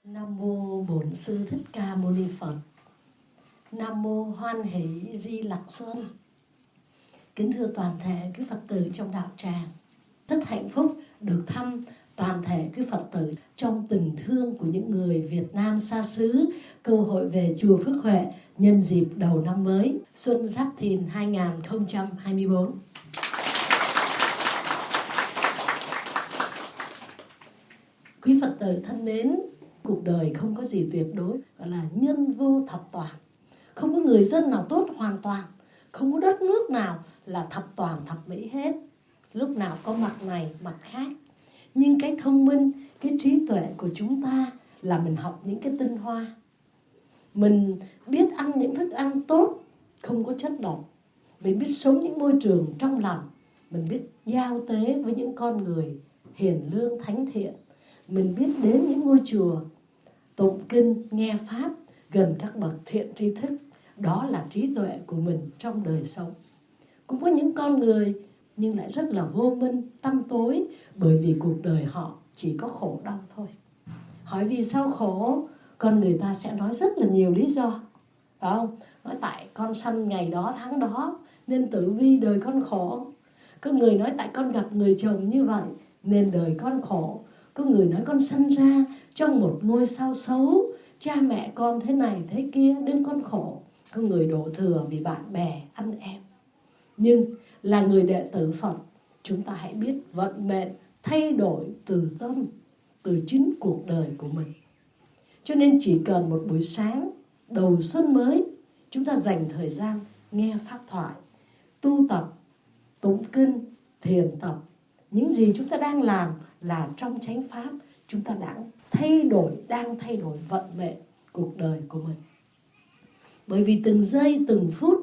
Nam mô Bổn Sư Thích Ca Mâu Ni Phật. Nam mô Hoan Hỷ Di Lặc Xuân. Kính thưa toàn thể quý Phật tử trong đạo tràng, rất hạnh phúc được thăm toàn thể quý Phật tử trong tình thương của những người Việt Nam xa xứ, cơ hội về chùa Phước Huệ nhân dịp đầu năm mới Xuân Giáp Thìn 2024. Quý Phật tử thân mến, cuộc đời không có gì tuyệt đối, gọi là nhân vô thập toàn. Không có người dân nào tốt hoàn toàn, không có đất nước nào là thập toàn thập mỹ hết. Lúc nào có mặt này mặt khác. Nhưng cái thông minh, cái trí tuệ của chúng ta là mình học những cái tinh hoa. Mình biết ăn những thức ăn tốt, không có chất độc. Mình biết sống những môi trường trong lành. Mình biết giao tế với những con người hiền lương thánh thiện. Mình biết đến những ngôi chùa tụng kinh, nghe pháp gần các bậc thiện tri thức. Đó là trí tuệ của mình trong đời sống. Cũng có những con người nhưng lại rất là vô minh, tăm tối, bởi vì cuộc đời họ chỉ có khổ đau thôi. Hỏi vì sao khổ, con người ta sẽ nói rất là nhiều lý do, phải không? Nói tại con sanh ngày đó tháng đó nên tử vi đời con khổ. Có người nói tại con gặp người chồng như vậy nên đời con khổ. Có người nói con sanh ra trong một ngôi sao xấu, cha mẹ con thế này thế kia nên con khổ. Có người đổ thừa vì bạn bè anh em. Nhưng là người đệ tử Phật, chúng ta hãy biết vận mệnh thay đổi từ tâm, từ chính cuộc đời của mình. Cho nên chỉ cần một buổi sáng đầu xuân mới, chúng ta dành thời gian nghe pháp thoại, tu tập, tụng kinh, thiền tập. Những gì chúng ta đang làm là trong chánh pháp, chúng ta đang thay đổi vận mệnh cuộc đời của mình. Bởi vì từng giây, từng phút,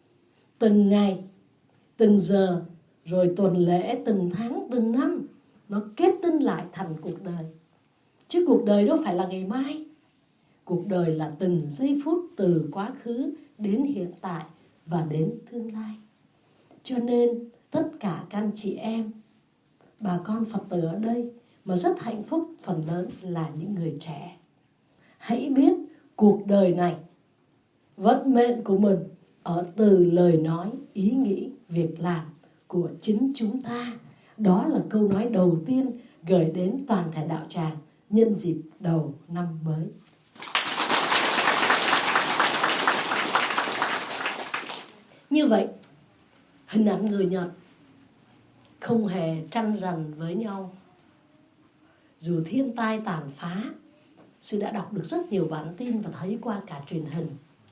từng ngày, từng giờ, rồi tuần lễ, từng tháng, từng năm, nó kết tinh lại thành cuộc đời. Chứ cuộc đời đâu phải là ngày mai. Cuộc đời là từng giây phút từ quá khứ đến hiện tại và đến tương lai. Cho nên tất cả các anh chị em, bà con Phật tử ở đây mà rất hạnh phúc, phần lớn là những người trẻ. Hãy biết cuộc đời này, vận mệnh của mình ở từ lời nói, ý nghĩ, việc làm của chính chúng ta. Đó là câu nói đầu tiên gửi đến toàn thể đạo tràng nhân dịp đầu năm mới. Như vậy, hình ảnh người Nhật không hề tranh giành với nhau. Dù thiên tai tàn phá, sư đã đọc được rất nhiều bản tin và thấy qua cả truyền hình.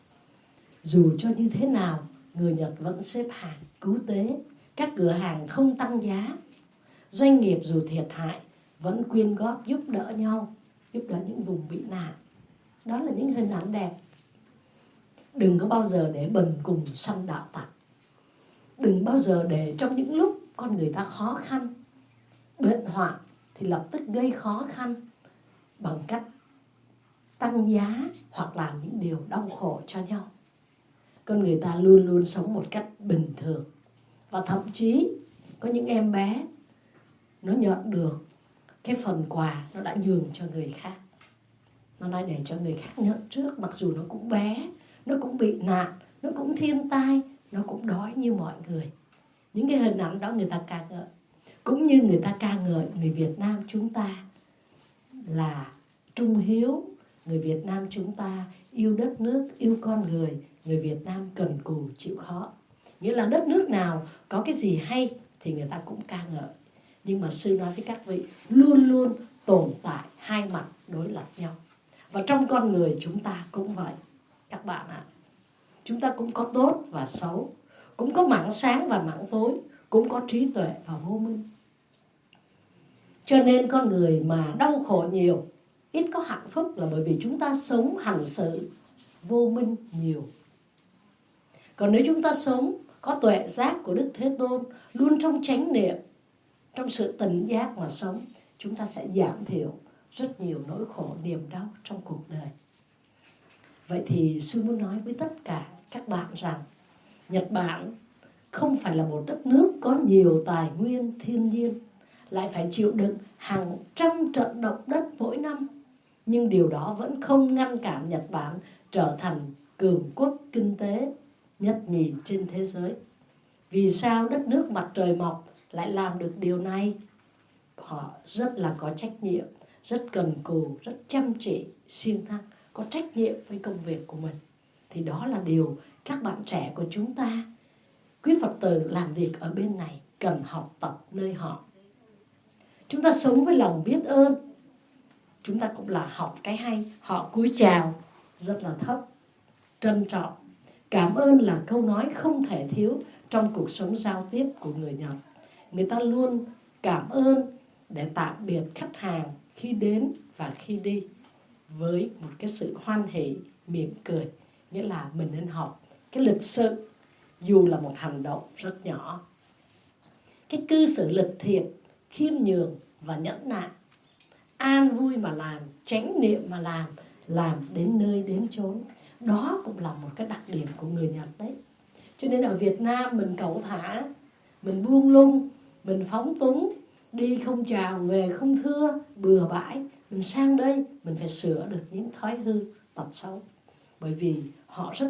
Dù cho như thế nào, người Nhật vẫn xếp hàng cứu tế, các cửa hàng không tăng giá, doanh nghiệp dù thiệt hại vẫn quyên góp giúp đỡ nhau, giúp đỡ những vùng bị nạn. Đó là những hình ảnh đẹp. Đừng có bao giờ để bần cùng săn đạo tặc. Đừng bao giờ để trong những lúc con người ta khó khăn, bệnh hoạn thì lập tức gây khó khăn bằng cách tăng giá hoặc làm những điều đau khổ cho nhau. Con người ta luôn luôn sống một cách bình thường. Và thậm chí có những em bé nó nhận được cái phần quà nó đã nhường cho người khác. Nó nói để cho người khác nhận trước, mặc dù nó cũng bé, nó cũng bị nạn, nó cũng thiên tai, nó cũng đói như mọi người. Những cái hình ảnh đó người ta ca ngợi. Cũng như người ta ca ngợi người Việt Nam chúng ta là trung hiếu. Người Việt Nam chúng ta yêu đất nước, yêu con người. Người Việt Nam cần cù chịu khó. Nghĩa là đất nước nào có cái gì hay thì người ta cũng ca ngợi. Nhưng mà sư nói với các vị, luôn luôn tồn tại hai mặt đối lập nhau. Và trong con người chúng ta cũng vậy. Các bạn ạ, chúng ta cũng có tốt và xấu, cũng có mảng sáng và mảng tối, cũng có trí tuệ và vô minh. Cho nên con người mà đau khổ nhiều, ít có hạnh phúc là bởi vì chúng ta sống hành xử vô minh nhiều. Còn nếu chúng ta sống có tuệ giác của Đức Thế Tôn, luôn trong chánh niệm, trong sự tỉnh giác mà sống, chúng ta sẽ giảm thiểu rất nhiều nỗi khổ niềm đau trong cuộc đời. Vậy thì sư muốn nói với tất cả các bạn rằng Nhật Bản không phải là một đất nước có nhiều tài nguyên thiên nhiên, lại phải chịu đựng hàng trăm trận động đất mỗi năm. Nhưng điều đó vẫn không ngăn cản Nhật Bản trở thành cường quốc kinh tế nhất nhì trên thế giới. Vì sao đất nước mặt trời mọc lại làm được điều này? Họ rất là có trách nhiệm, rất cần cù, rất chăm chỉ, siêng năng, có trách nhiệm với công việc của mình. Thì đó là điều các bạn trẻ của chúng ta, quý Phật tử làm việc ở bên này, cần học tập nơi họ. Chúng ta sống với lòng biết ơn. Chúng ta cũng là học cái hay. Họ cúi chào rất là thấp, trân trọng. Cảm ơn là câu nói không thể thiếu trong cuộc sống giao tiếp của người Nhật. Người ta luôn cảm ơn để tạm biệt khách hàng khi đến và khi đi với một cái sự hoan hỉ, mỉm cười. Nghĩa là mình nên học cái lịch sự, dù là một hành động rất nhỏ. Cái cư xử lịch thiệp, khiêm nhường và nhẫn nại. An vui mà làm, chánh niệm mà làm đến nơi đến chốn. Đó cũng là một cái đặc điểm của người Nhật đấy. Cho nên ở Việt Nam mình cẩu thả, mình buông lung, mình phóng túng, đi không chào, về không thưa, bừa bãi. Mình sang đây, mình phải sửa được những thói hư, tật xấu. Bởi vì họ rất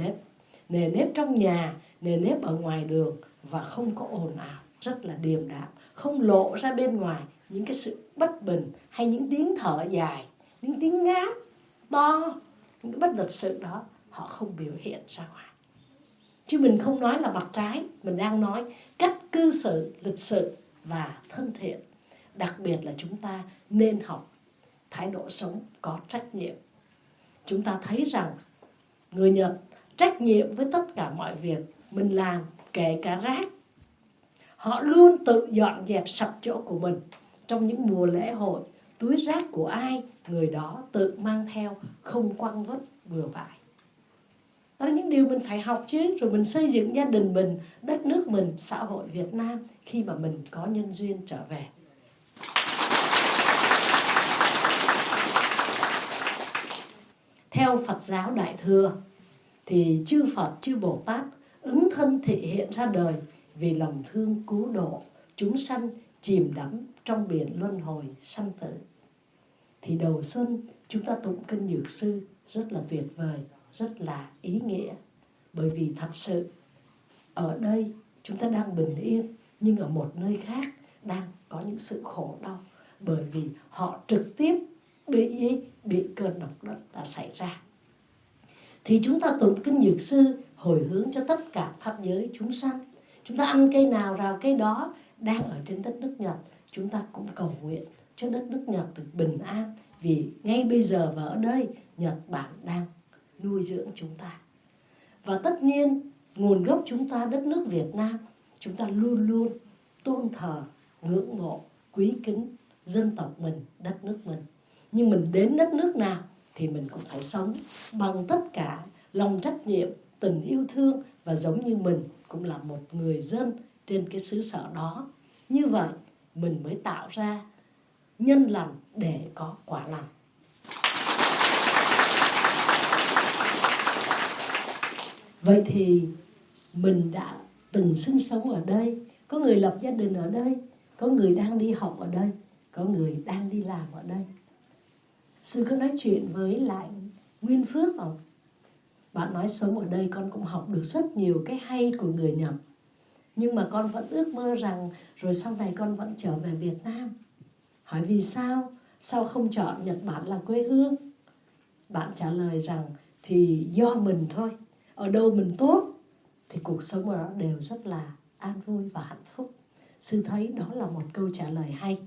nề nếp trong nhà, nề nếp ở ngoài đường và không có ồn ào, rất là điềm đạm, không lộ ra bên ngoài những cái sự bất bình hay những tiếng thở dài, những tiếng ngáp to, những cái bất lịch sự đó họ không biểu hiện ra ngoài. Chứ mình không nói là mặt trái, mình đang nói cách cư xử lịch sự và thân thiện. Đặc biệt là chúng ta nên học thái độ sống có trách nhiệm. Chúng ta thấy rằng người Nhật trách nhiệm với tất cả mọi việc mình làm, kể cả rác. Họ luôn tự dọn dẹp sạch chỗ của mình. Trong những mùa lễ hội, túi rác của ai, người đó tự mang theo, không quăng vứt bừa bãi. Đó là những điều mình phải học chứ. Rồi mình xây dựng gia đình mình, đất nước mình, xã hội Việt Nam khi mà mình có nhân duyên trở về. Theo Phật giáo Đại Thừa thì chư Phật, chư Bồ Tát ứng thân thị hiện ra đời vì lòng thương cứu độ chúng sanh chìm đắm trong biển luân hồi sanh tử. Thì đầu xuân chúng ta tụng kinh Dược Sư rất là tuyệt vời, rất là ý nghĩa. Bởi vì thật sự ở đây chúng ta đang bình yên, nhưng ở một nơi khác đang có những sự khổ đau. Bởi vì họ trực tiếp bị cơn độc đất đã xảy ra. Thì chúng ta tụng kinh Dược Sư hồi hướng cho tất cả pháp giới chúng sanh. Chúng ta ăn cây nào rào cây đó. Đang ở trên đất nước Nhật, chúng ta cũng cầu nguyện cho đất nước Nhật được bình an. Vì ngay bây giờ và ở đây, Nhật Bản đang nuôi dưỡng chúng ta. Và tất nhiên, nguồn gốc chúng ta, đất nước Việt Nam, chúng ta luôn luôn tôn thờ, ngưỡng mộ, quý kính dân tộc mình, đất nước mình. Nhưng mình đến đất nước nào thì mình cũng phải sống bằng tất cả lòng trách nhiệm, tình yêu thương và giống như mình cũng là một người dân trên cái xứ sở đó. Như vậy mình mới tạo ra nhân lành để có quả lành. Vậy thì mình đã từng sinh sống ở đây, có người lập gia đình ở đây, có người đang đi học ở đây, có người đang đi làm ở đây. Sư có nói chuyện với lại Nguyên Phước không? Bạn nói sống ở đây con cũng học được rất nhiều cái hay của người Nhật. Nhưng mà con vẫn ước mơ rằng rồi sau này con vẫn trở về Việt Nam. Hỏi vì sao? Sao không chọn Nhật Bản là quê hương? Bạn trả lời rằng thì do mình thôi. Ở đâu mình tốt thì cuộc sống ở đó đều rất là an vui và hạnh phúc. Sư thấy đó là một câu trả lời hay.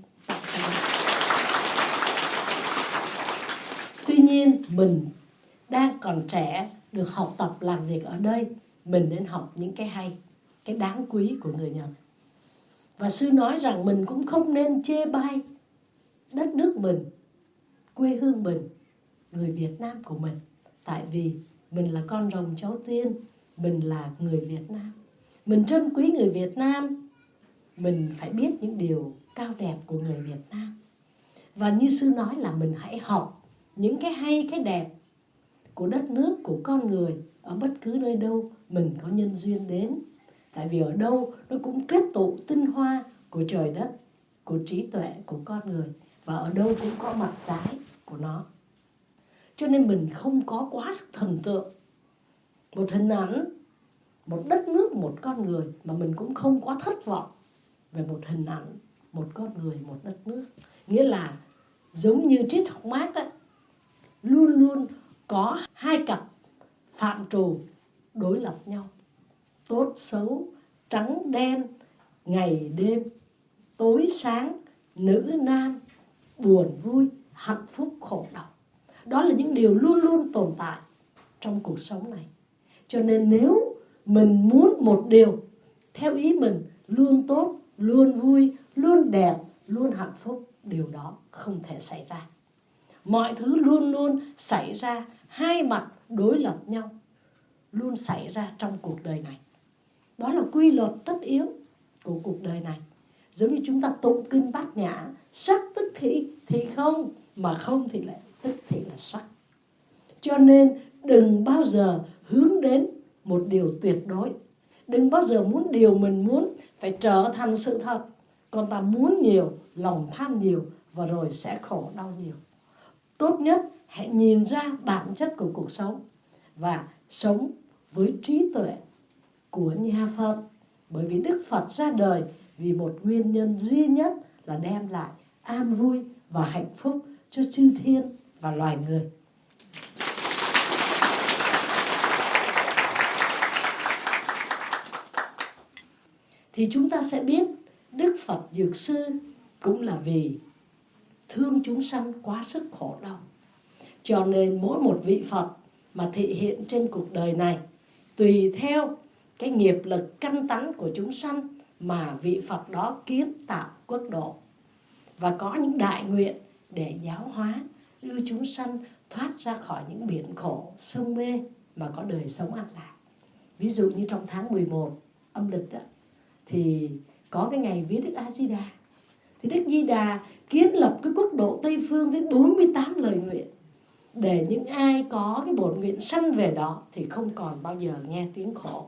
Tuy nhiên mình đang còn trẻ, được học tập làm việc ở đây, mình nên học những cái hay, cái đáng quý của người Nhật. Và sư nói rằng mình cũng không nên chê bai đất nước mình, quê hương mình, người Việt Nam của mình. Tại vì mình là con rồng cháu tiên, mình là người Việt Nam. Mình trân quý người Việt Nam, mình phải biết những điều cao đẹp của người Việt Nam. Và như sư nói là mình hãy học những cái hay, cái đẹp của đất nước, của con người ở bất cứ nơi đâu mình có nhân duyên đến. Tại vì ở đâu nó cũng kết tụ tinh hoa của trời đất, của trí tuệ của con người. Và ở đâu cũng có mặt trái của nó. Cho nên mình không có quá sức thần tượng một hình ảnh, một đất nước, một con người, mà mình cũng không có thất vọng về một hình ảnh, một con người, một đất nước. Nghĩa là giống như triết học Mác đó, luôn luôn có hai cặp phạm trù đối lập nhau. Tốt xấu, trắng đen, ngày đêm, tối sáng, nữ nam, buồn vui, hạnh phúc, khổ đau. Đó là những điều luôn luôn tồn tại trong cuộc sống này. Cho nên nếu mình muốn một điều theo ý mình luôn tốt, luôn vui, luôn đẹp, luôn hạnh phúc, điều đó không thể xảy ra. Mọi thứ luôn luôn xảy ra hai mặt đối lập nhau, luôn xảy ra trong cuộc đời này. Đó là quy luật tất yếu của cuộc đời này. Giống như chúng ta tụng kinh Bát Nhã, sắc tức thị thì không, mà không thì lại tức thị là sắc. Cho nên đừng bao giờ hướng đến một điều tuyệt đối. Đừng bao giờ muốn điều mình muốn phải trở thành sự thật. Còn ta muốn nhiều, lòng tham nhiều, và rồi sẽ khổ đau nhiều. Tốt nhất hãy nhìn ra bản chất của cuộc sống và sống với trí tuệ của nhà Phật. Bởi vì Đức Phật ra đời vì một nguyên nhân duy nhất là đem lại an vui và hạnh phúc cho chư thiên và loài người. Thì chúng ta sẽ biết Đức Phật Dược Sư cũng là vì thương chúng sanh quá sức khổ đau. Cho nên mỗi một vị Phật mà thị hiện trên cuộc đời này, tùy theo cái nghiệp lực căn tánh của chúng sanh mà vị Phật đó kiến tạo quốc độ, và có những đại nguyện để giáo hóa, đưa chúng sanh thoát ra khỏi những biển khổ, sông mê mà có đời sống an lạc. Ví dụ như trong tháng 11 âm lịch đó, thì có cái ngày viết Đức A Di Đà. Thì Đức Di Đà kiến lập cái quốc độ Tây Phương với 48 lời nguyện, để những ai có cái bổn nguyện sanh về đó thì không còn bao giờ nghe tiếng khổ.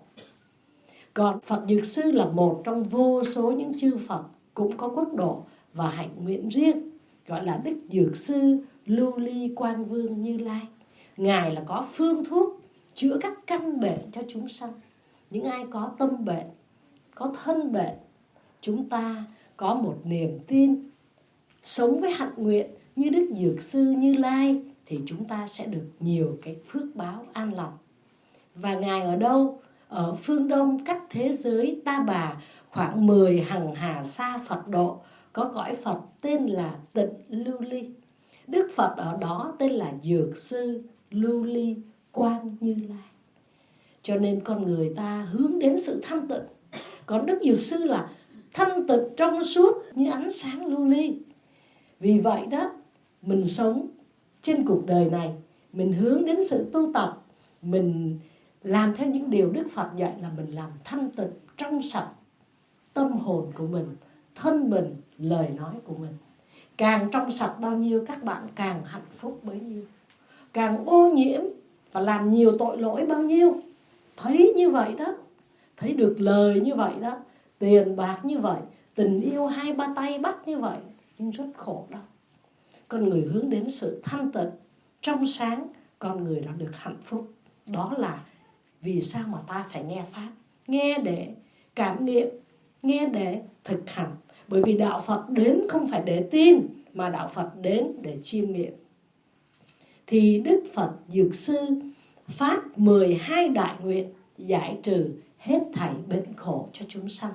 Còn Phật Dược Sư là một trong vô số những chư Phật cũng có quốc độ và hạnh nguyện riêng, gọi là Đức Dược Sư Lưu Ly Quang Vương Như Lai. Ngài là có phương thuốc chữa các căn bệnh cho chúng sanh. Những ai có tâm bệnh, có thân bệnh, chúng ta có một niềm tin, sống với hạnh nguyện như Đức Dược Sư Như Lai, thì chúng ta sẽ được nhiều cái phước báo an lành. Và Ngài ở đâu? Ở phương Đông cách thế giới Ta Bà khoảng 10 hằng hà sa Phật độ, có cõi Phật tên là Tịnh Lưu Ly. Đức Phật ở đó tên là Dược Sư Lưu Ly Quang Như Lai. Cho nên con người ta hướng đến sự thanh tịnh. Còn Đức Dược Sư là thanh tịnh trong suốt như ánh sáng lưu ly. Vì vậy đó, mình sống trên cuộc đời này, mình hướng đến sự tu tập, mình làm theo những điều Đức Phật dạy, là mình làm thanh tịnh trong sạch tâm hồn của mình, thân mình, lời nói của mình. Càng trong sạch bao nhiêu, các bạn càng hạnh phúc bấy nhiêu. Càng ô nhiễm và làm nhiều tội lỗi bao nhiêu, thấy như vậy đó, thấy được lời như vậy đó, tiền bạc như vậy, tình yêu hai ba tay bắt như vậy, nhưng rất khổ đau. Con người hướng đến sự thanh tịnh, trong sáng, con người đó được hạnh phúc. Đó là vì sao mà ta phải nghe Pháp. Nghe để cảm nghiệm, nghe để thực hành. Bởi vì đạo Phật đến không phải để tin, mà đạo Phật đến để chiêm nghiệm. Thì Đức Phật Dược Sư phát 12 đại nguyện giải trừ hết thảy bệnh khổ cho chúng sanh,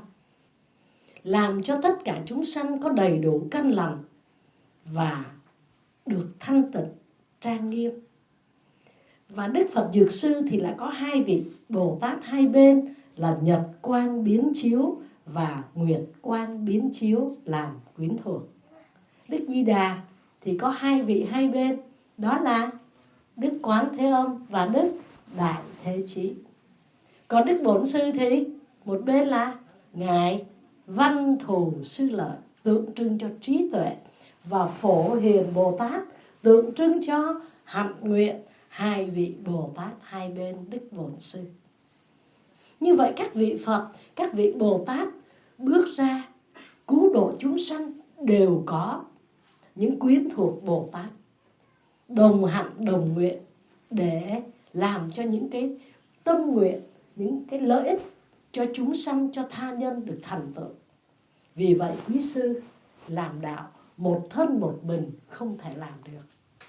làm cho tất cả chúng sanh có đầy đủ căn lành và được thanh tịnh, trang nghiêm. Và Đức Phật Dược Sư thì lại có hai vị Bồ Tát hai bên là Nhật Quang Biến Chiếu và Nguyệt Quang Biến Chiếu làm quyến thuộc. Đức Di Đà thì có hai vị hai bên, đó là Đức Quán Thế Âm và Đức Đại Thế Chí. Còn Đức Bổn Sư thì một bên là Ngài Văn Thù Sư Lợi, tượng trưng cho trí tuệ, và Phổ Hiền Bồ Tát tượng trưng cho hạnh nguyện. Hai vị Bồ Tát hai bên Đức Bổn Sư. Như vậy các vị Phật, các vị Bồ Tát bước ra cứu độ chúng sanh đều có những quyến thuộc Bồ Tát. đồng hạnh đồng nguyện để làm cho những cái tâm nguyện, những cái lợi ích cho chúng sanh, cho tha nhân được thành tựu. Vì vậy quý sư làm đạo một thân một mình không thể làm được.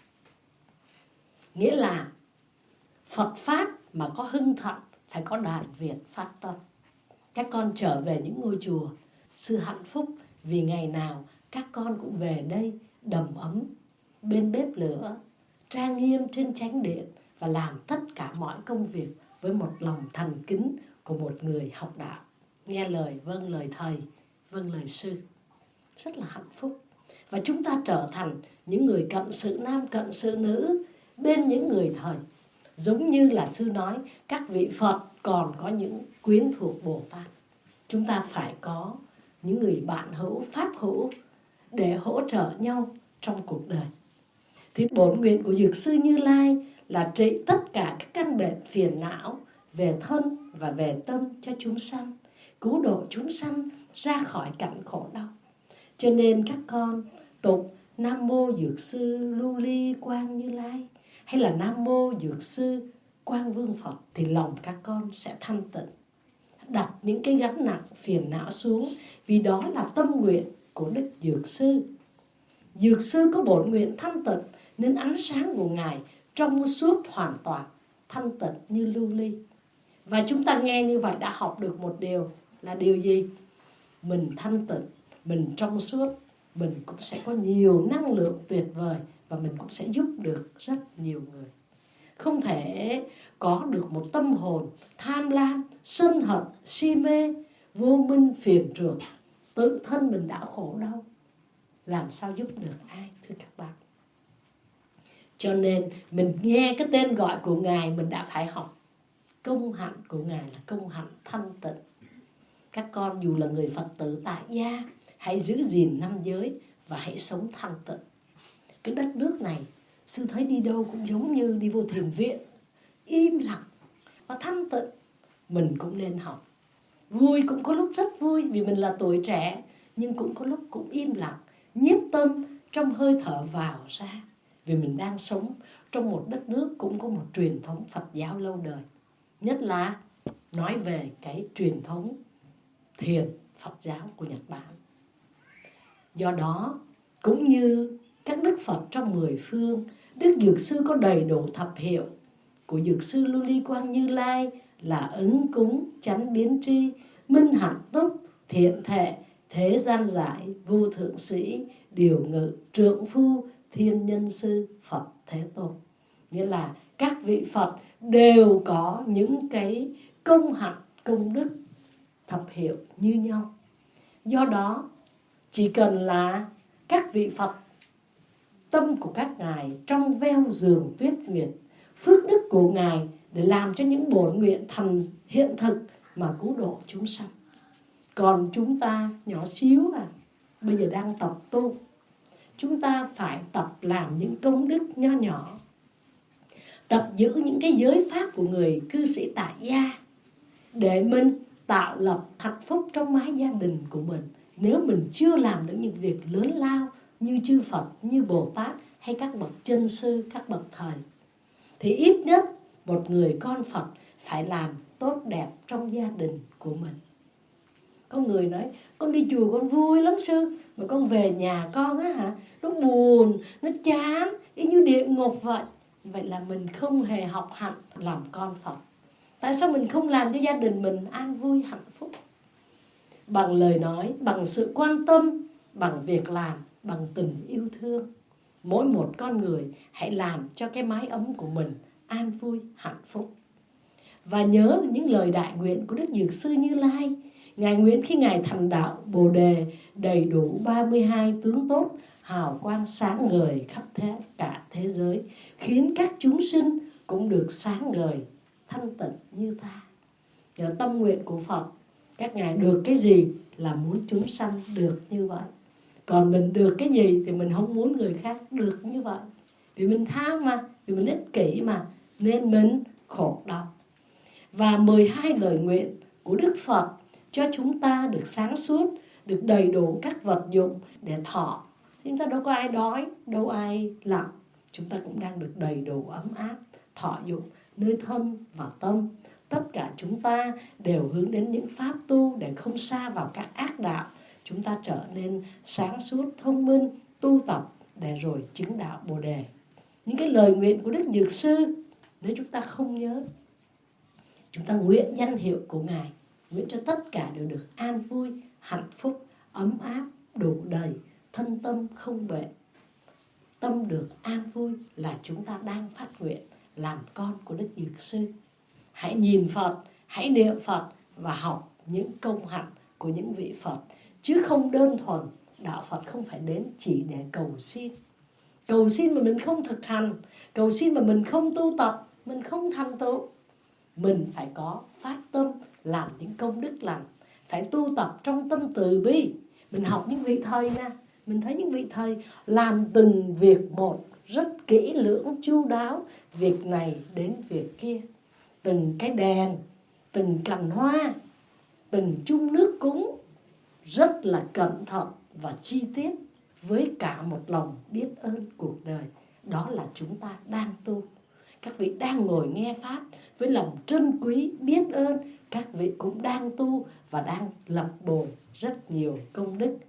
Nghĩa là Phật Pháp mà có hưng thịnh phải có đàn Việt phát tâm. Các con trở về những ngôi chùa, sư hạnh phúc vì ngày nào các con cũng về đây đầm ấm bên bếp lửa, trang nghiêm trên chánh điện và làm tất cả mọi công việc với một lòng thành kính của một người học đạo. Nghe lời, vâng lời thầy, vâng lời sư. Rất là hạnh phúc. Và chúng ta trở thành những người cận sự nam, cận sự nữ bên những người thầy. Giống như là sư nói, các vị Phật còn có những quyến thuộc Bồ Tát. Chúng ta phải có những người bạn hữu, pháp hữu để hỗ trợ nhau trong cuộc đời. Thì bổn nguyện của Dược sư Như Lai là trị tất cả các căn bệnh phiền não về thân và về tâm cho chúng sanh, cứu độ chúng sanh ra khỏi cảnh khổ đau. Cho nên các con tụng Nam Mô Dược sư Lưu Ly Quang Như Lai hay là Nam Mô Dược sư Quang Vương Phật thì lòng các con sẽ thanh tịnh. Đặt những cái gánh nặng phiền não xuống, vì đó là tâm nguyện của Đức Dược sư. Dược sư có bổn nguyện thanh tịnh nên ánh sáng của Ngài trong suốt hoàn toàn, thanh tịnh như lưu ly. Và chúng ta nghe như vậy đã học được một điều là điều gì? Mình thanh tịnh, mình trong suốt, mình cũng sẽ có nhiều năng lượng tuyệt vời và mình cũng sẽ giúp được rất nhiều người. Không thể có được một tâm hồn tham lam, sân hận, si mê, vô minh, phiền trược, tự thân mình đã khổ đau, làm sao giúp được ai, thưa các bạn. Cho nên mình nghe cái tên gọi của Ngài mình đã phải học. Công hạnh của Ngài là công hạnh thanh tịnh. Các con dù là người Phật tử tại gia, hãy giữ gìn năm giới và hãy sống thanh tịnh. Cái đất nước này, sư thấy đi đâu cũng giống như đi vô thiền viện, im lặng và thanh tịnh. Mình cũng nên học. Vui cũng có lúc rất vui vì mình là tuổi trẻ, nhưng cũng có lúc cũng im lặng, nhiếp tâm trong hơi thở vào ra. Vì mình đang sống trong một đất nước cũng có một truyền thống Phật giáo lâu đời. Nhất là nói về cái truyền thống thiền Phật giáo của Nhật Bản. Do đó, cũng như các đức Phật trong 10 phương, Đức Dược sư có đầy đủ thập hiệu của Dược sư Lưu Ly Quang Như Lai là ứng cúng, chánh biến tri, minh hạnh túc, thiện thệ, thế gian giải, vô thượng sĩ, điều ngự, trượng phu, thiên nhân sư, Phật Thế Tôn. Nghĩa là các vị Phật đều có những cái công hạnh, công đức, thập hiệu như nhau. Do đó, chỉ cần là các vị Phật, tâm của các ngài trong veo giường tuyết nguyệt, phước đức của ngài để làm cho những bổn nguyện thành hiện thực mà cứu độ chúng sanh. Còn chúng ta nhỏ xíu bây giờ đang tập tu, chúng ta phải tập làm những công đức nho nhỏ, tập giữ những cái giới pháp của người cư sĩ tại gia để mình tạo lập hạnh phúc trong mái gia đình của mình. Nếu mình chưa làm được những việc lớn lao như chư Phật, như Bồ Tát hay các bậc chân sư, các bậc thầy, thì ít nhất một người con Phật phải làm tốt đẹp trong gia đình của mình. Có người nói, con đi chùa con vui lắm sư, mà con về nhà con nó buồn, nó chán, y như địa ngục vậy. Vậy là mình không hề học hạnh làm con Phật. Tại sao mình không làm cho gia đình mình an vui hạnh phúc? Bằng lời nói, bằng sự quan tâm, bằng việc làm, bằng tình yêu thương. Mỗi một con người hãy làm cho cái mái ấm của mình an vui hạnh phúc. Và nhớ những lời đại nguyện của Đức Dược sư Như Lai. Ngài nguyện khi Ngài thành đạo Bồ Đề đầy đủ 32 tướng tốt, hào quang sáng ngời khắp cả thế giới, khiến các chúng sinh cũng được sáng ngời thanh tịnh như ta. Là tâm nguyện của Phật, các ngài được cái gì là muốn chúng sanh được như vậy. Còn mình được cái gì thì mình không muốn người khác được như vậy. Vì mình tham mà, vì mình ích kỷ mà, nên mình khổ đau. Và 12 lời nguyện của Đức Phật cho chúng ta được sáng suốt, được đầy đủ các vật dụng để thọ. Chúng ta đâu có ai đói, đâu ai lặng. chúng ta cũng đang được đầy đủ ấm áp, thọ dụng nơi thân và tâm. Tất cả chúng ta đều hướng đến những pháp tu để không sa vào các ác đạo. Chúng ta trở nên sáng suốt, thông minh, tu tập để rồi chứng đạo Bồ Đề. Những cái lời nguyện của Đức Dược Sư, nếu chúng ta không nhớ, chúng ta nguyện danh hiệu của Ngài, nguyện cho tất cả đều được an vui, hạnh phúc, ấm áp, đủ đầy, thân tâm không bệnh. Tâm được an vui là chúng ta đang phát nguyện làm con của Đức Dược Sư. Hãy nhìn Phật, hãy niệm Phật và học những công hạnh của những vị Phật, chứ không đơn thuần. Đạo Phật không phải đến chỉ để cầu xin. Cầu xin mà mình không thực hành, cầu xin mà mình không tu tập, mình không thành tựu. Mình phải có phát tâm làm những công đức lành, phải tu tập trong tâm từ bi. Mình học những vị thầy nè, mình thấy những vị thầy làm từng việc một rất kỹ lưỡng, chu đáo, việc này đến việc kia. Từng cái đèn, từng cành hoa, từng chung nước cúng rất là cẩn thận và chi tiết, với cả một lòng biết ơn cuộc đời. Đó là chúng ta đang tu. Các vị đang ngồi nghe Pháp với lòng trân quý, biết ơn. Các vị cũng đang tu và đang lập bồi rất nhiều công đức.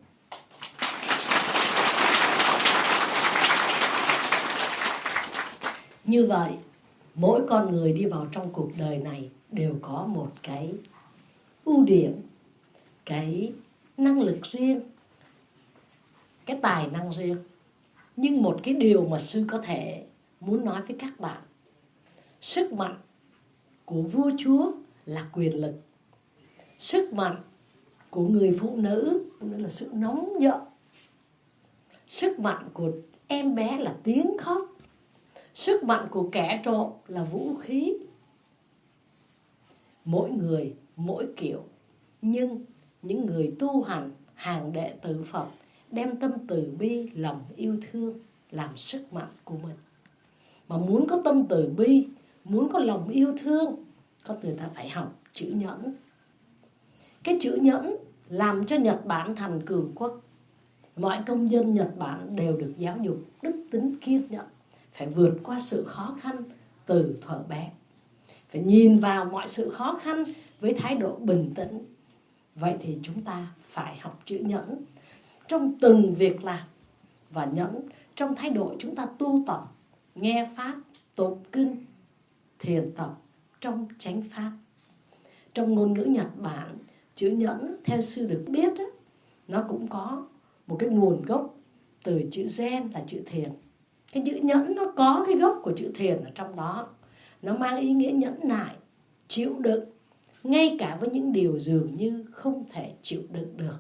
Như vậy, mỗi con người đi vào trong cuộc đời này đều có một cái ưu điểm, cái năng lực riêng, cái tài năng riêng. Nhưng một cái điều mà sư có thể muốn nói với các bạn, sức mạnh của vua chúa là quyền lực. Sức mạnh của người phụ nữ là sự nóng giận. Sức mạnh của em bé là tiếng khóc. Sức mạnh của kẻ trộm là vũ khí. Mỗi người mỗi kiểu. Nhưng những người tu hành, hàng đệ tử Phật đem tâm từ bi, lòng yêu thương làm sức mạnh của mình. Mà muốn có tâm từ bi, muốn có lòng yêu thương, có người ta phải học chữ nhẫn. Cái chữ nhẫn làm cho Nhật Bản thành cường quốc. Mọi công dân Nhật Bản đều được giáo dục đức tính kiên nhẫn, phải vượt qua sự khó khăn từ thuở bé, phải nhìn vào mọi sự khó khăn với thái độ bình tĩnh. Vậy thì chúng ta phải học chữ nhẫn trong từng việc làm, và nhẫn trong thái độ chúng ta tu tập, nghe Pháp, tụng kinh, thiền tập trong chánh Pháp. Trong ngôn ngữ Nhật Bản, chữ nhẫn theo sư được biết đó, nó cũng có một cái nguồn gốc từ chữ Gen là chữ thiền. Cái chữ nhẫn nó có cái gốc của chữ thiền ở trong đó. Nó mang ý nghĩa nhẫn nại, chịu đựng, ngay cả với những điều dường như không thể chịu đựng được.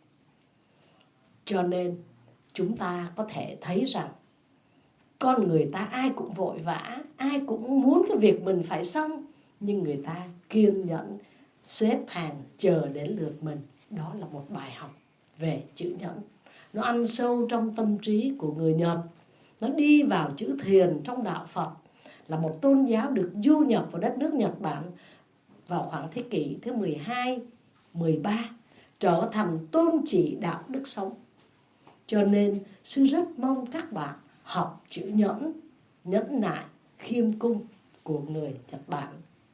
Cho nên chúng ta có thể thấy rằng con người ta ai cũng vội vã, ai cũng muốn cái việc mình phải xong, nhưng người ta kiên nhẫn xếp hàng chờ đến lượt mình. Đó là một bài học về chữ nhẫn. Nó ăn sâu trong tâm trí của người Nhật. Nó đi vào chữ thiền trong đạo Phật, là một tôn giáo được du nhập vào đất nước Nhật Bản vào khoảng thế kỷ thứ 12, 13, trở thành tôn chỉ đạo đức sống. Cho nên sư rất mong các bạn học chữ nhẫn, nhẫn nại, khiêm cung của người Nhật Bản.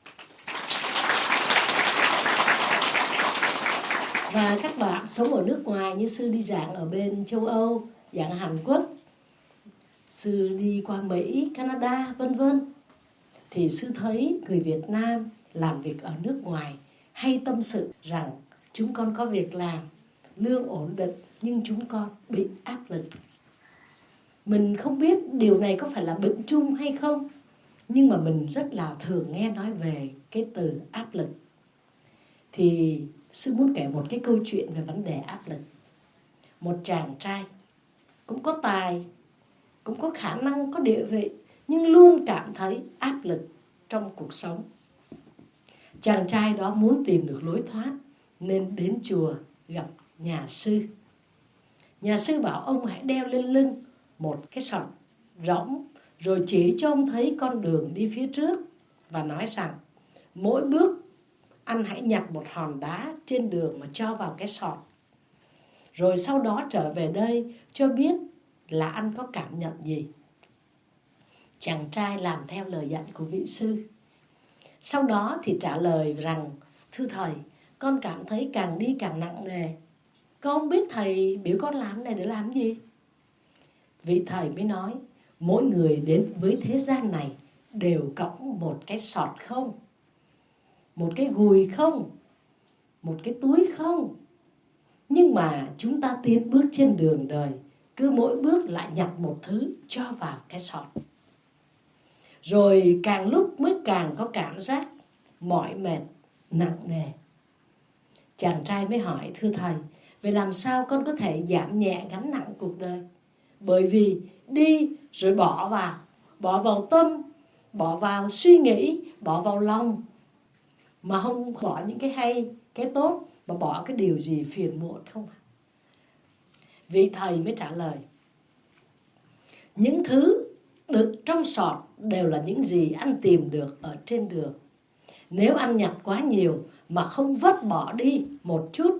Và các bạn sống ở nước ngoài, như sư đi giảng ở bên châu Âu, giảng ở Hàn Quốc, sư đi qua Mỹ, Canada, vân vân, thì sư thấy người Việt Nam làm việc ở nước ngoài hay tâm sự rằng chúng con có việc làm, lương ổn định, nhưng chúng con bị áp lực. Mình không biết điều này có phải là bệnh chung hay không, nhưng mà mình rất là thường nghe nói về cái từ áp lực. Thì sư muốn kể một cái câu chuyện về vấn đề áp lực. Một chàng trai cũng có tài, cũng có khả năng, có địa vị, nhưng luôn cảm thấy áp lực trong cuộc sống. Chàng trai đó muốn tìm được lối thoát nên đến chùa gặp nhà sư. Nhà sư bảo ông hãy đeo lên lưng một cái sọt rỗng, rồi chỉ cho ông thấy con đường đi phía trước, và nói rằng mỗi bước anh hãy nhặt một hòn đá trên đường mà cho vào cái sọt. Rồi sau đó trở về đây cho biết là anh có cảm nhận gì. Chàng trai làm theo lời dặn của vị sư. Sau đó thì trả lời rằng: thưa thầy, con cảm thấy càng đi càng nặng nề. Con không biết thầy biểu con làm này để làm gì. Vị thầy mới nói: mỗi người đến với thế gian này đều cõng một cái sọt không, một cái gùi không, một cái túi không. Nhưng mà chúng ta tiến bước trên đường đời, cứ mỗi bước lại nhặt một thứ cho vào cái sọt. Rồi càng lúc mới càng có cảm giác mỏi mệt, nặng nề. Chàng trai mới hỏi: thưa thầy, vậy làm sao con có thể giảm nhẹ gánh nặng cuộc đời? Bởi vì đi rồi bỏ vào tâm, bỏ vào suy nghĩ, bỏ vào lòng, mà không bỏ những cái hay, cái tốt, mà bỏ cái điều gì phiền muộn không? Vị thầy mới trả lời: những thứ đựng trong sọt đều là những gì anh tìm được ở trên đường. Nếu anh nhặt quá nhiều mà không vứt bỏ đi một chút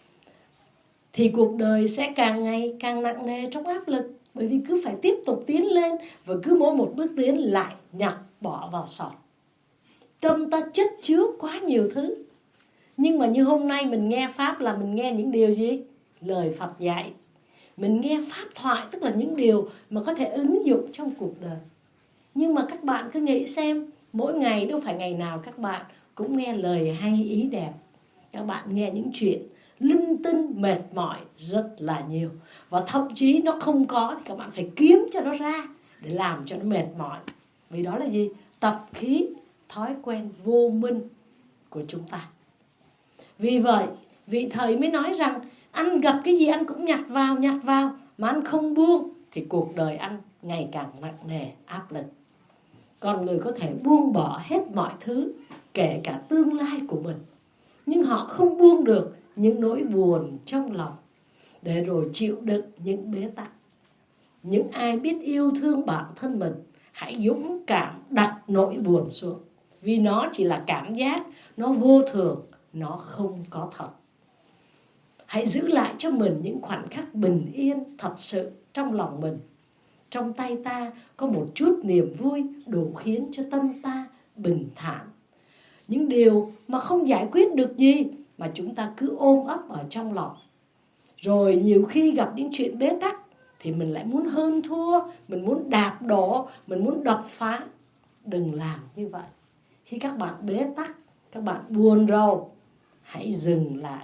thì cuộc đời sẽ càng ngày càng nặng nề trong áp lực. Bởi vì cứ phải tiếp tục tiến lên, và cứ mỗi một bước tiến lại nhặt bỏ vào sọt. Tâm ta chất chứa quá nhiều thứ. Nhưng mà như hôm nay mình nghe Pháp là mình nghe những điều gì? Lời Phật dạy. Mình nghe Pháp thoại, tức là những điều mà có thể ứng dụng trong cuộc đời. Nhưng mà các bạn cứ nghĩ xem, mỗi ngày đâu phải ngày nào các bạn cũng nghe lời hay ý đẹp. Các bạn nghe những chuyện linh tinh mệt mỏi rất là nhiều. Và thậm chí nó không có thì các bạn phải kiếm cho nó ra để làm cho nó mệt mỏi. Vì đó là gì? Tập khí, thói quen vô minh của chúng ta. Vì vậy, vị thầy mới nói rằng anh gặp cái gì anh cũng nhặt vào, mà anh không buông thì cuộc đời anh ngày càng nặng nề, áp lực. Con người có thể buông bỏ hết mọi thứ, kể cả tương lai của mình, nhưng họ không buông được những nỗi buồn trong lòng, để rồi chịu đựng những bế tắc. Những ai biết yêu thương bản thân mình, hãy dũng cảm đặt nỗi buồn xuống. Vì nó chỉ là cảm giác, nó vô thường, nó không có thật. Hãy giữ lại cho mình những khoảnh khắc bình yên thật sự trong lòng mình. Trong tay ta có một chút niềm vui đủ khiến cho tâm ta bình thản. Những điều mà không giải quyết được gì mà chúng ta cứ ôm ấp ở trong lòng. Rồi nhiều khi gặp những chuyện bế tắc thì mình lại muốn hơn thua, mình muốn đạp đổ, mình muốn đập phá. Đừng làm như vậy. Khi các bạn bế tắc, các bạn buồn rầu, hãy dừng lại,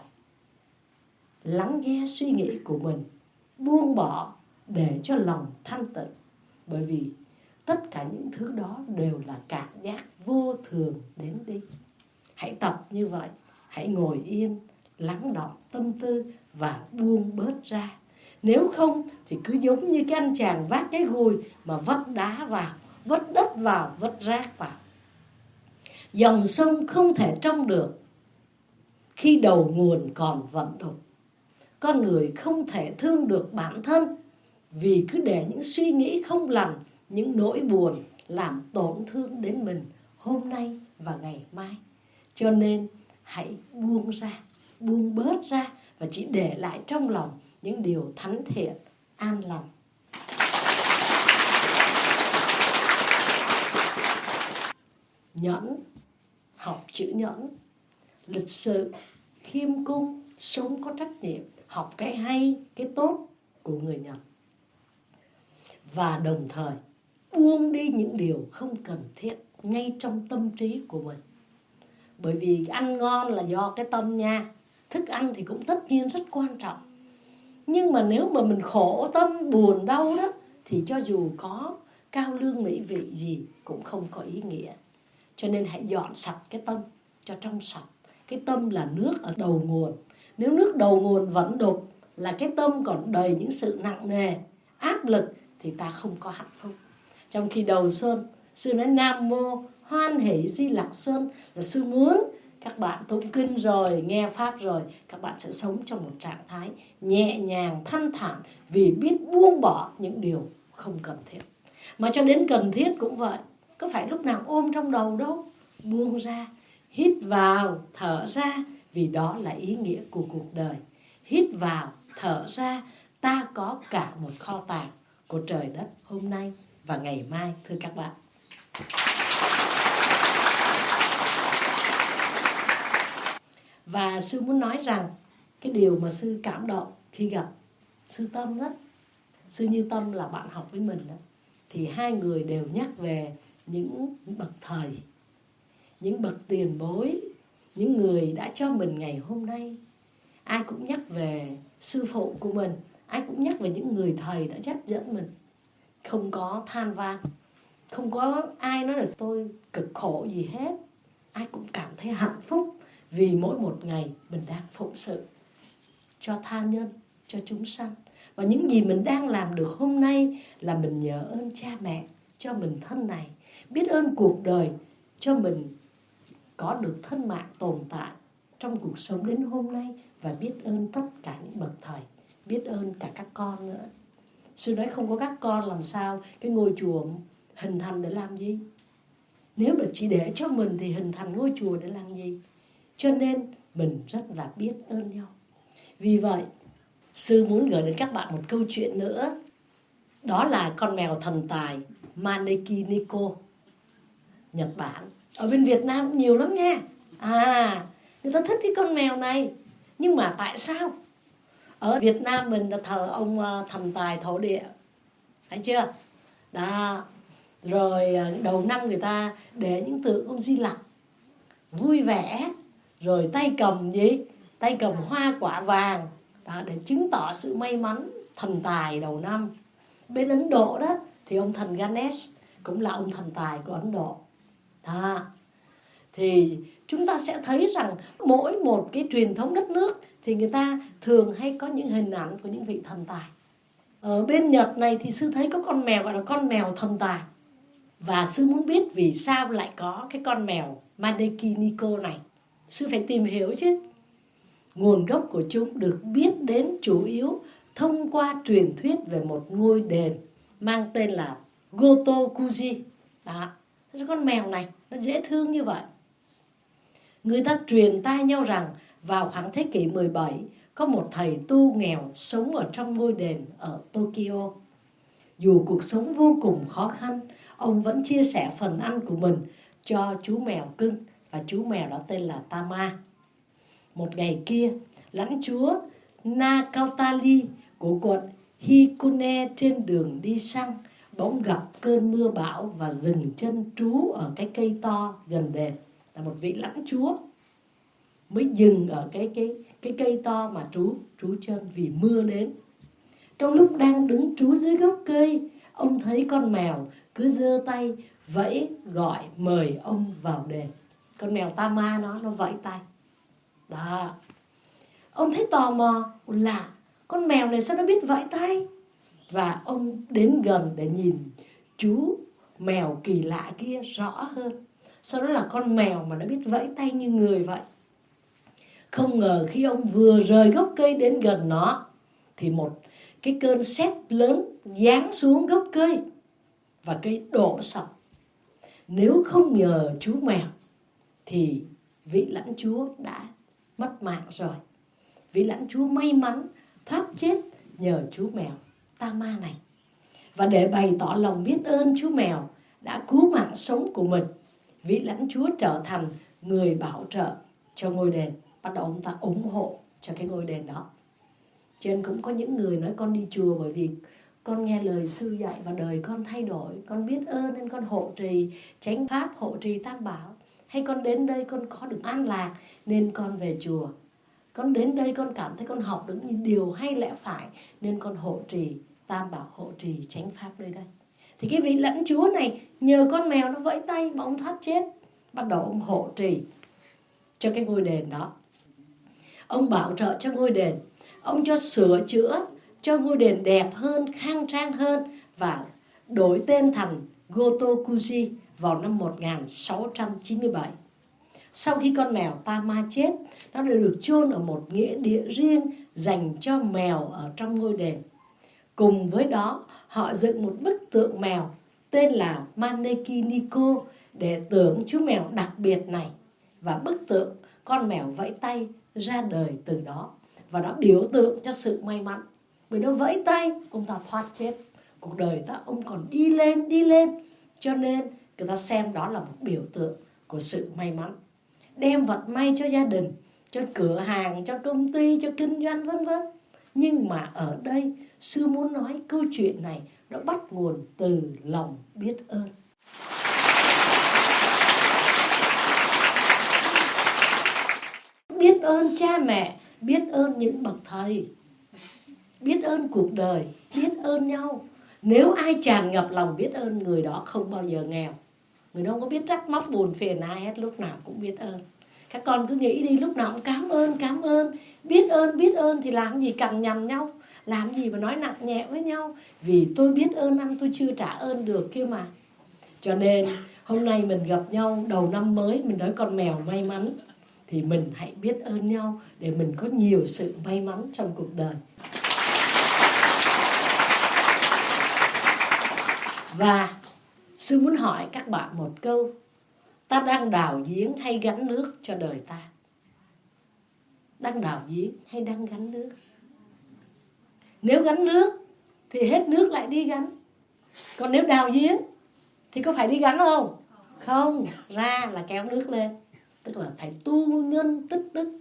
lắng nghe suy nghĩ của mình, buông bỏ để cho lòng thanh tịnh. Bởi vì tất cả những thứ đó đều là cảm giác vô thường đến đi. Hãy tập như vậy, hãy ngồi yên, lắng đọng tâm tư và buông bớt ra. Nếu không thì cứ giống như cái anh chàng vác cái gùi mà vất đá vào, vất đất vào, vất rác vào. Dòng sông không thể trong được khi đầu nguồn còn vận động. Con người không thể thương được bản thân vì cứ để những suy nghĩ không lành, những nỗi buồn làm tổn thương đến mình hôm nay và ngày mai. Cho nên hãy buông ra, buông bớt ra và chỉ để lại trong lòng những điều thánh thiện, an lành. Nhẫn, học chữ nhẫn, lịch sự, khiêm cung, sống có trách nhiệm, học cái hay, cái tốt của người Nhật. Và đồng thời buông đi những điều không cần thiết ngay trong tâm trí của mình. Bởi vì ăn ngon là do cái tâm nha. Thức ăn thì cũng tất nhiên rất quan trọng. Nhưng mà nếu mà mình khổ tâm, buồn đau đó, thì cho dù có cao lương mỹ vị gì cũng không có ý nghĩa. Cho nên hãy dọn sạch cái tâm cho trong sạch. Cái tâm là nước ở đầu nguồn. Nếu nước đầu nguồn vẫn đục, là cái tâm còn đầy những sự nặng nề, áp lực, thì ta không có hạnh phúc. Trong khi đầu xuân, sư nói Nam Mô Hoan Hỷ Di Lặc Xuân, là sư muốn các bạn tụng kinh rồi, nghe Pháp rồi, các bạn sẽ sống trong một trạng thái nhẹ nhàng, thanh thản, vì biết buông bỏ những điều không cần thiết. Mà cho đến cần thiết cũng vậy, có phải lúc nào ôm trong đầu đâu. Buông ra, hít vào, thở ra, vì đó là ý nghĩa của cuộc đời. Hít vào, thở ra, ta có cả một kho tàng của trời đất hôm nay và ngày mai, thưa các bạn. Và sư muốn nói rằng cái điều mà sư cảm động khi gặp sư Tâm đó, sư Như Tâm là bạn học với mình đó, thì hai người đều nhắc về những bậc thầy, những bậc tiền bối, những người đã cho mình ngày hôm nay. Ai cũng nhắc về sư phụ của mình, ai cũng nhắc về những người thầy đã dắt dẫn mình. Không có than van, không có ai nói là tôi cực khổ gì hết. Ai cũng cảm thấy hạnh phúc vì mỗi một ngày mình đang phụng sự cho tha nhân, cho chúng sanh. Và những gì mình đang làm được hôm nay là mình nhờ ơn cha mẹ cho mình thân này, biết ơn cuộc đời cho mình có được thân mạng tồn tại trong cuộc sống đến hôm nay, và biết ơn tất cả những bậc thầy, biết ơn cả các con nữa. Sư nói không có các con làm sao cái ngôi chùa hình thành để làm gì? Nếu mà chỉ để cho mình thì hình thành ngôi chùa để làm gì? Cho nên mình rất là biết ơn nhau. Vì vậy, sư muốn gửi đến các bạn một câu chuyện nữa. Đó là con mèo thần tài Maneki Neko, Nhật Bản. Ở bên Việt Nam cũng nhiều lắm nha. Người ta thích cái con mèo này. Nhưng mà tại sao? Ở Việt Nam mình là thờ ông thần tài thổ địa, thấy chưa? Đó. Rồi đầu năm người ta để những tượng ông Di Lặc vui vẻ, rồi tay cầm gì? Tay cầm hoa quả vàng đó, để chứng tỏ sự may mắn thần tài đầu năm. Bên Ấn Độ đó thì ông thần Ganesh cũng là ông thần tài của Ấn Độ. Đó. Thì chúng ta sẽ thấy rằng mỗi một cái truyền thống đất nước thì người ta thường hay có những hình ảnh của những vị thần tài. Ở bên Nhật này thì sư thấy có con mèo gọi là con mèo thần tài. Và sư muốn biết vì sao lại có cái con mèo Maneki Neko này. Sư phải tìm hiểu chứ. Nguồn gốc của chúng được biết đến chủ yếu thông qua truyền thuyết về một ngôi đền mang tên là Gotokuji. Đó, con mèo này nó dễ thương như vậy. Người ta truyền tai nhau rằng vào khoảng thế kỷ 17 có một thầy tu nghèo sống ở trong ngôi đền ở Tokyo. Dù cuộc sống vô cùng khó khăn, ông vẫn chia sẻ phần ăn của mình cho chú mèo cưng, và chú mèo đó tên là Tama. Một ngày kia, lãnh chúa Nakautali của quận Hikone trên đường đi săn bỗng gặp cơn mưa bão và dừng chân trú ở cái cây to gần đền. Là một vị lãnh chúa mới dừng ở cái cây to mà trú chân vì mưa đến. Trong lúc đang đứng trú dưới gốc cây, ông thấy con mèo cứ giơ tay vẫy gọi mời ông vào đền. Con mèo Tama nó vẫy tay. Đó. Ông thấy tò mò, lạ, con mèo này sao nó biết vẫy tay? Và ông đến gần để nhìn chú mèo kỳ lạ kia rõ hơn. Sau đó là con mèo mà nó biết vẫy tay như người vậy. Không ngờ khi ông vừa rời gốc cây đến gần nó thì một cái cơn sét lớn giáng xuống gốc cây và cây đổ sập. Nếu không nhờ chú mèo thì vị lãnh chúa đã mất mạng rồi. Vị lãnh chúa may mắn thoát chết nhờ chú mèo Tama này. Và để bày tỏ lòng biết ơn chú mèo đã cứu mạng sống của mình, vị lãnh chúa trở thành người bảo trợ cho ngôi đền. Bắt đầu ông ta ủng hộ cho cái ngôi đền đó. Cho nên cũng có những người nói con đi chùa bởi vì con nghe lời sư dạy và đời con thay đổi. Con biết ơn nên con hộ trì chánh pháp, hộ trì tam bảo. Hay con đến đây con có được an lạc nên con về chùa. Con đến đây con cảm thấy con học được những điều hay lẽ phải nên con hộ trì tam bảo, hộ trì chánh pháp nơi đây. Thì cái vị lãnh chúa này nhờ con mèo nó vẫy tay mà ông thoát chết. Bắt đầu ông hộ trì cho cái ngôi đền đó. Ông bảo trợ cho ngôi đền. Ông cho sửa chữa cho ngôi đền đẹp hơn, khang trang hơn và đổi tên thành Gotokuji vào năm 1697. Sau khi con mèo Tama chết, nó đã được chôn ở một nghĩa địa riêng dành cho mèo ở trong ngôi đền. Cùng với đó, họ dựng một bức tượng mèo tên là Maneki Neko để tưởng chú mèo đặc biệt này. Và bức tượng con mèo vẫy tay ra đời từ đó. Và nó biểu tượng cho sự may mắn. Vì nó vẫy tay, ông ta thoát chết. cuộc đời ta ông còn đi lên. Cho nên người ta xem đó là một biểu tượng của sự may mắn. Đem vận may cho gia đình, cho cửa hàng, cho công ty, cho kinh doanh vân vân. Nhưng mà ở đây sư muốn nói câu chuyện này nó bắt nguồn từ lòng biết ơn. Biết ơn cha mẹ, biết ơn những bậc thầy, biết ơn cuộc đời, biết ơn nhau. Nếu ai tràn ngập lòng biết ơn, người đó không bao giờ nghèo. Người đó không có biết trách móc buồn phiền ai hết, lúc nào cũng biết ơn. Các con cứ nghĩ đi, lúc nào cũng cảm ơn. Biết ơn thì làm gì cằn nhằn nhau, làm gì mà nói nặng nhẹ với nhau. Vì tôi biết ơn anh, tôi chưa trả ơn được kia mà. Cho nên hôm nay mình gặp nhau đầu năm mới, mình nói con mèo may mắn, thì mình hãy biết ơn nhau để mình có nhiều sự may mắn trong cuộc đời. Và sư muốn hỏi các bạn một câu: ta đang đào giếng hay gánh nước cho đời ta? Đang đào giếng hay đang gánh nước? Nếu gánh nước thì hết nước lại đi gánh. Còn nếu đào giếng thì có phải đi gánh không? Không, ra là kéo nước lên. Tức là phải tu nhân tích đức.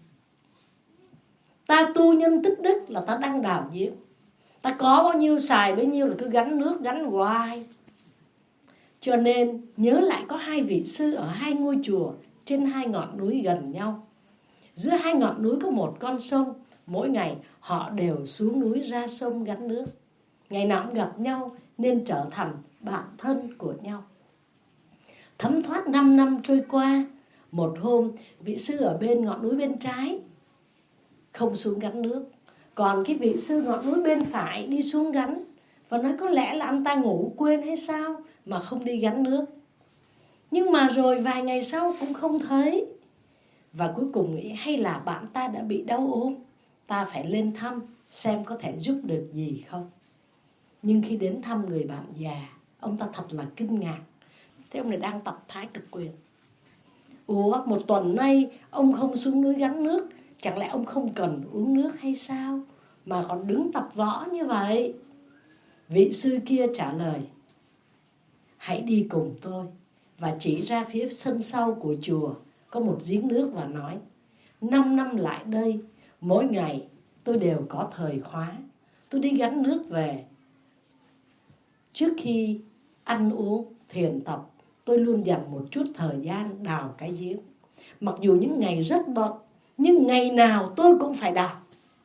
Ta tu nhân tích đức là ta đang đào giếng. Ta có bao nhiêu xài bấy nhiêu là cứ gánh nước, gánh hoài. Cho nên nhớ lại có hai vị sư ở hai ngôi chùa trên hai ngọn núi gần nhau. Giữa hai ngọn núi có một con sông. Mỗi ngày họ đều xuống núi ra sông gánh nước. Ngày nào cũng gặp nhau nên trở thành bạn thân của nhau. Thấm thoát 5 năm trôi qua, một hôm vị sư ở bên ngọn núi bên trái không xuống gánh nước, còn cái vị sư ngọn núi bên phải đi xuống gánh. Và nói có lẽ là anh ta ngủ quên hay sao mà không đi gánh nước. Nhưng mà rồi vài ngày sau cũng không thấy. Và cuối cùng nghĩ hay là bạn ta đã bị đau ốm, ta phải lên thăm xem có thể giúp được gì không. Nhưng khi đến thăm người bạn già, ông ta thật là kinh ngạc. Thế ông này đang tập Thái Cực Quyền. Ủa, một tuần nay ông không xuống núi gánh nước, chẳng lẽ ông không cần uống nước hay sao mà còn đứng tập võ như vậy? Vị sư kia trả lời: hãy đi cùng tôi. Và chỉ ra phía sân sau của chùa có một giếng nước và nói: 5 năm lại đây, mỗi ngày tôi đều có thời khóa. Tôi đi gánh nước về. Trước khi ăn uống, thiền tập, tôi luôn dành một chút thời gian đào cái giếng. Mặc dù những ngày rất bận, nhưng ngày nào tôi cũng phải đào.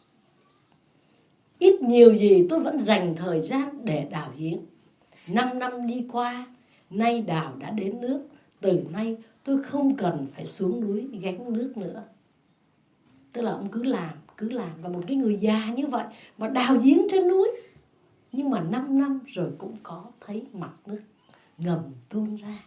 Ít nhiều gì tôi vẫn dành thời gian để đào giếng. 5 năm đi qua, nay đào đã đến nước. Từ nay tôi không cần phải xuống núi gánh nước nữa. Tức là ông cứ làm. Và một cái người già như vậy mà đào giếng trên núi. Nhưng mà 5 năm rồi cũng có thấy mặt nước ngầm tuôn ra.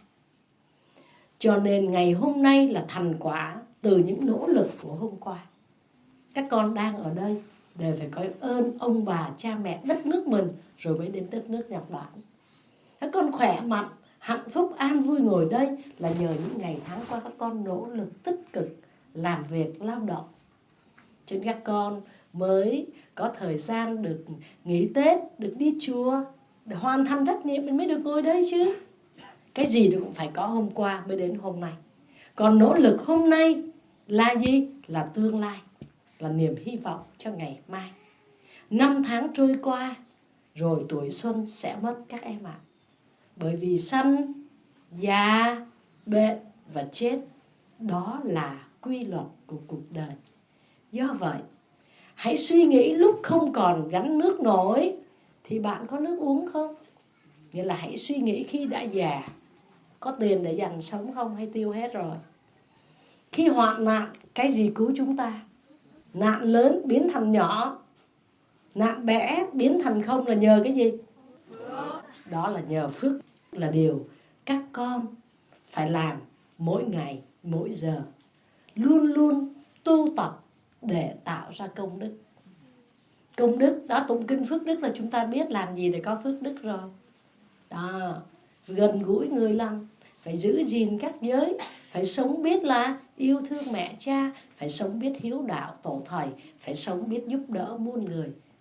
Cho nên ngày hôm nay là thành quả từ những nỗ lực của hôm qua. Các con đang ở đây đều phải có ơn ông bà, cha mẹ, đất nước mình, rồi mới đến đất nước Nhật Bản. Các con khỏe mạnh, hạnh phúc, an vui ngồi đây là nhờ những ngày tháng qua các con nỗ lực tích cực, làm việc, lao động. Cho nên các con mới có thời gian được nghỉ Tết, được đi chùa, để hoàn thành trách nhiệm mình mới được ngồi đây chứ. Cái gì cũng phải có hôm qua mới đến hôm nay. Còn nỗ lực hôm nay là gì? Là tương lai, là niềm hy vọng cho ngày mai. 5 tháng trôi qua, rồi tuổi xuân sẽ mất các em ạ. Bởi vì sanh, già, bệnh và chết, đó là quy luật của cuộc đời. Do vậy, hãy suy nghĩ lúc không còn gánh nước nổi thì bạn có nước uống không? Nghĩa là hãy suy nghĩ khi đã già, có tiền để dành sống không hay tiêu hết rồi? Khi hoạn nạn, cái gì cứu chúng ta? Nạn lớn biến thành nhỏ, nạn bẽ biến thành không là nhờ cái gì? Đó là nhờ phước, là điều các con phải làm mỗi ngày, mỗi giờ. Luôn luôn tu tập để tạo ra công đức. Công đức, đó tụng kinh phước đức là chúng ta biết làm gì để có phước đức rồi. Đó, gần gũi người lành, phải giữ gìn các giới, phải sống biết là yêu thương mẹ cha, phải sống biết hiếu đạo tổ thầy, phải sống biết giúp đỡ muôn người,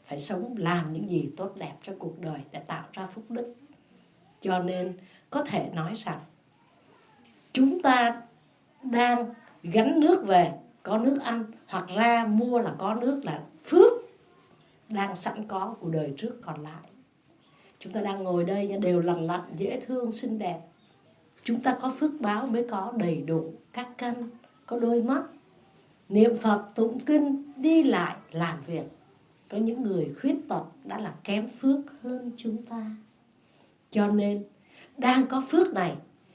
phải sống làm những gì tốt đẹp cho cuộc đời để tạo ra phúc đức. Cho nên có thể nói rằng chúng ta đang gánh nước về có nước ăn, hoặc ra mua là có nước, là phước đang sẵn có của đời trước còn lại. Chúng ta đang ngồi đây đều lành lặn, dễ thương, xinh đẹp. Chúng ta có phước báo mới có đầy đủ các căn, có đôi mắt, niệm Phật, tụng kinh, đi lại, làm việc. Có những người khuyết tật đã là kém phước hơn chúng ta. Cho nên đang có phước này,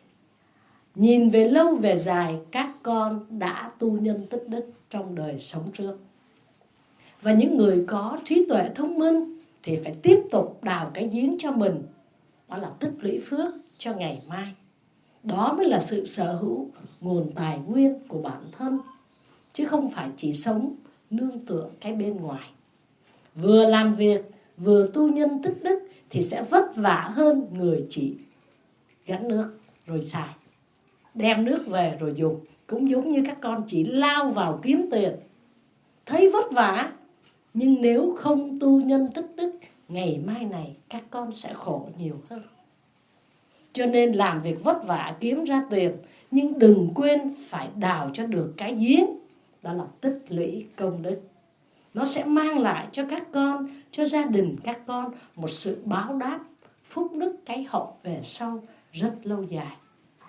nhìn về lâu về dài, các con đã tu nhân tích đức trong đời sống trước. Và những người có trí tuệ thông minh thì phải tiếp tục đào cái giếng cho mình, đó là tích lũy phước cho ngày mai. Đó mới là sự sở hữu nguồn tài nguyên của bản thân, chứ không phải chỉ sống nương tựa cái bên ngoài. Vừa làm việc vừa tu nhân tích đức thì sẽ vất vả hơn người chỉ gánh nước rồi xài, đem nước về rồi dùng. Cũng giống như các con chỉ lao vào kiếm tiền, thấy vất vả, nhưng nếu không tu nhân tích đức, ngày mai này các con sẽ khổ nhiều hơn. Cho nên làm việc vất vả kiếm ra tiền, nhưng đừng quên phải đào cho được cái giếng, đó là tích lũy công đức. Nó sẽ mang lại cho các con, cho gia đình các con một sự báo đáp, phúc đức cái hậu về sau rất lâu dài.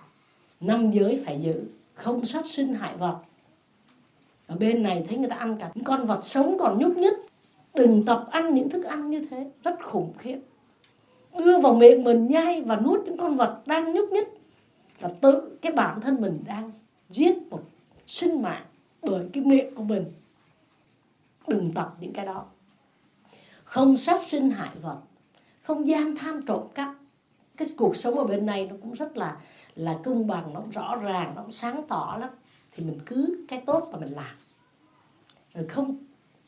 5 giới phải giữ, không sát sinh hại vật. Ở bên này thấy người ta ăn cả những con vật sống còn nhúc nhích. Đừng tập ăn những thức ăn như thế, rất khủng khiếp. Đưa vào miệng mình nhai và nuốt những con vật đang nhúc nhích, là tự cái bản thân mình đang giết một sinh mạng bởi cái miệng của mình. Đừng tập những cái đó. Không sát sinh hại vật, không gian tham trộm cắp. Cái cuộc sống ở bên này nó cũng rất là công bằng, nó cũng rõ ràng, nó cũng sáng tỏ lắm. Thì mình cứ cái tốt mà mình làm. Rồi không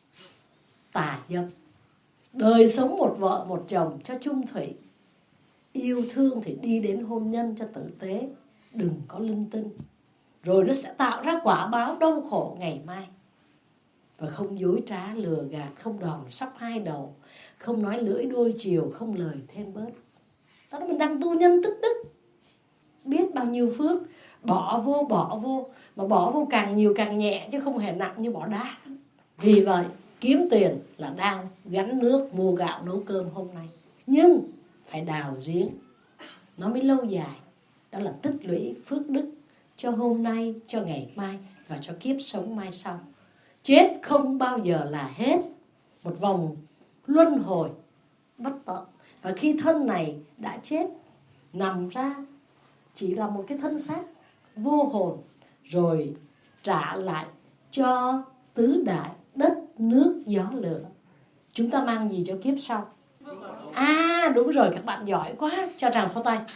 tà dâm. Đời sống một vợ một chồng cho chung thủy. Yêu thương thì đi đến hôn nhân cho tử tế. Đừng có linh tinh. Rồi nó sẽ tạo ra quả báo đau khổ ngày mai. Và không dối trá lừa gạt, không đòn sóc hai đầu, không nói lưỡi đôi chiều, không lời thêm bớt. Đó là mình đang tu nhân tích đức. Biết bao nhiêu phước, bỏ vô, mà bỏ vô càng nhiều càng nhẹ, chứ không hề nặng như bỏ đá. Vì vậy kiếm tiền là đang gánh nước mua gạo nấu cơm hôm nay. Nhưng phải đào giếng, nó mới lâu dài. Đó là tích lũy phước đức cho hôm nay, cho ngày mai và cho kiếp sống mai sau. Chết không bao giờ là hết. Một vòng luân hồi bất tận. Và khi thân này đã chết, nằm ra chỉ là một cái thân xác vô hồn, rồi trả lại cho tứ đại đất, nước, gió, lửa. Chúng ta mang gì cho kiếp sau? À đúng rồi, các bạn giỏi quá, cho tràng pháo tay.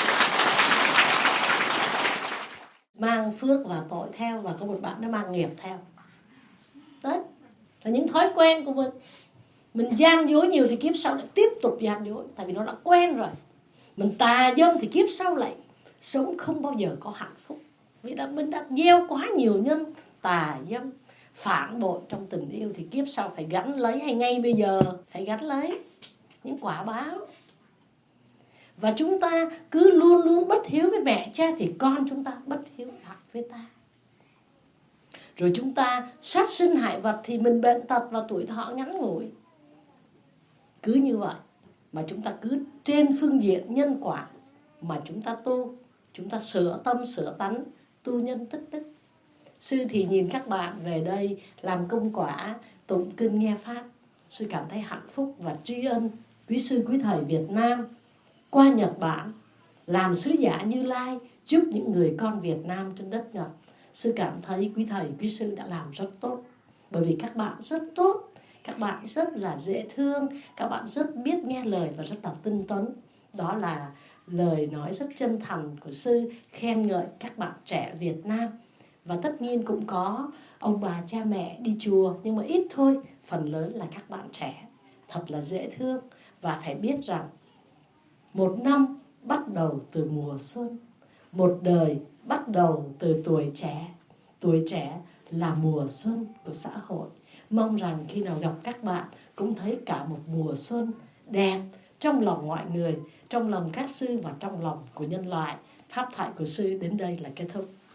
Mang phước và tội theo, và có một bạn nó mang nghiệp theo. Đấy là những thói quen của mình. Mình gian dối nhiều thì kiếp sau lại tiếp tục gian dối, tại vì nó đã quen rồi. Mình tà dâm thì kiếp sau lại sống không bao giờ có hạnh phúc. Vì mình đã gieo quá nhiều nhân tà dâm, phản bội trong tình yêu, thì kiếp sau phải gánh lấy, hay ngay bây giờ phải gánh lấy những quả báo. Và chúng ta cứ luôn luôn bất hiếu với mẹ cha, thì con chúng ta bất hiếu lại với ta. Rồi chúng ta sát sinh hại vật thì mình bệnh tật và tuổi thọ ngắn ngủi. Cứ như vậy mà chúng ta cứ trên phương diện nhân quả mà chúng ta tu, chúng ta sửa tâm sửa tánh, tu nhân tích đức. Sư thì nhìn các bạn về đây làm công quả, tụng kinh nghe pháp, sư cảm thấy hạnh phúc và tri ân quý sư quý thầy Việt Nam qua Nhật Bản làm sứ giả Như Lai, giúp những người con Việt Nam trên đất Nhật. Sư cảm thấy quý thầy quý sư đã làm rất tốt, bởi vì các bạn rất tốt, các bạn rất là dễ thương, các bạn rất biết nghe lời và rất là tinh tấn. Đó là lời nói rất chân thành của sư khen ngợi các bạn trẻ Việt Nam. Và tất nhiên cũng có ông bà cha mẹ đi chùa, nhưng mà ít thôi, phần lớn là các bạn trẻ. Thật là dễ thương. Và phải biết rằng một năm bắt đầu từ mùa xuân, một đời bắt đầu từ tuổi trẻ. Tuổi trẻ là mùa xuân của xã hội. Mong rằng khi nào gặp các bạn cũng thấy cả một mùa xuân đẹp trong lòng mọi người, trong lòng các sư và trong lòng của nhân loại. Pháp thoại của sư đến đây là kết thúc.